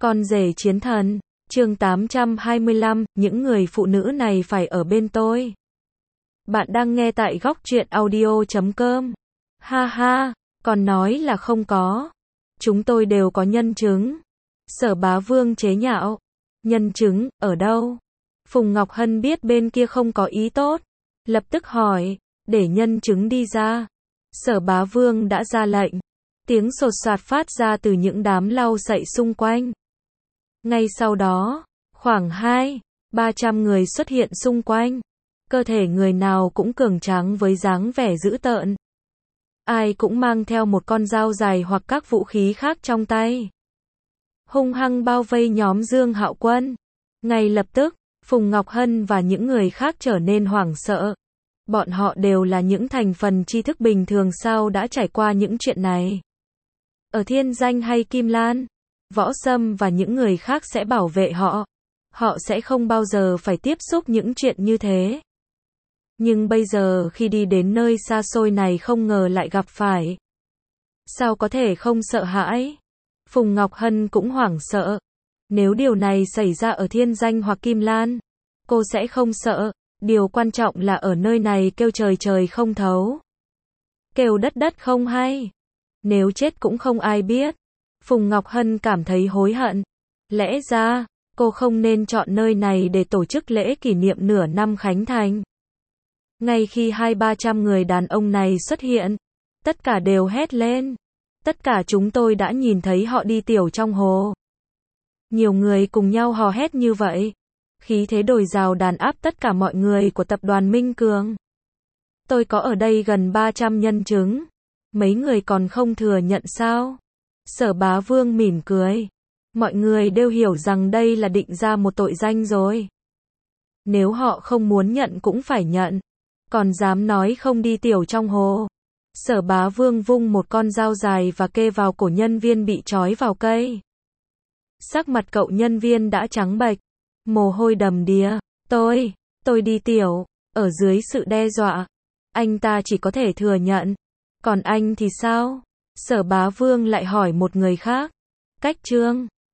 Con rể chiến thần, chương 825, những người phụ nữ này phải ở bên tôi. Bạn đang nghe tại góc truyện audio.com. Ha ha, còn nói là không có. Chúng tôi đều có nhân chứng. Sở Bá Vương chế nhạo. Nhân chứng, ở đâu? Phùng Ngọc Hân biết bên kia không có ý tốt. Lập tức hỏi, để nhân chứng đi ra. Sở Bá Vương đã ra lệnh. Tiếng sột soạt phát ra từ những đám lau sậy xung quanh. Ngay sau đó, khoảng 200-300 người xuất hiện xung quanh. Cơ thể người nào cũng cường tráng với dáng vẻ dữ tợn. Ai cũng mang theo một con dao dài hoặc các vũ khí khác trong tay. Hung hăng bao vây nhóm Dương Hạo Quân. Ngay lập tức, Phùng Ngọc Hân và những người khác trở nên hoảng sợ. Bọn họ đều là những thành phần tri thức bình thường sao đã trải qua những chuyện này. Ở Thiên Danh hay Kim Lan, Võ Sâm và những người khác sẽ bảo vệ họ. Họ sẽ không bao giờ phải tiếp xúc những chuyện như thế. Nhưng bây giờ khi đi đến nơi xa xôi này không ngờ lại gặp phải. Sao có thể không sợ hãi? Phùng Ngọc Hân cũng hoảng sợ. Nếu điều này xảy ra ở Thiên Danh hoặc Kim Lan, cô sẽ không sợ. Điều quan trọng là ở nơi này kêu trời trời không thấu. Kêu đất đất không hay. Nếu chết cũng không ai biết. Phùng Ngọc Hân cảm thấy hối hận. Lẽ ra, cô không nên chọn nơi này để tổ chức lễ kỷ niệm nửa năm khánh thành. Ngay khi 200-300 người đàn ông này xuất hiện, tất cả đều hét lên. Tất cả chúng tôi đã nhìn thấy họ đi tiểu trong hồ. Nhiều người cùng nhau hò hét như vậy. Khí thế đồi rào đàn áp tất cả mọi người của tập đoàn Minh Cường. Tôi có ở đây gần 300 nhân chứng. Mấy người còn không thừa nhận sao? Sở Bá Vương mỉm cười. Mọi người đều hiểu rằng đây là định ra một tội danh rồi. Nếu họ không muốn nhận cũng phải nhận. Còn dám nói không đi tiểu trong hồ. Sở Bá Vương vung một con dao dài và kê vào cổ nhân viên bị trói vào cây. Sắc mặt cậu nhân viên đã trắng bệch. Mồ hôi đầm đìa. Tôi đi tiểu. Ở dưới sự đe dọa. Anh ta chỉ có thể thừa nhận. Còn anh thì sao? Sở Bá Vương lại hỏi một người khác. Cách Trương.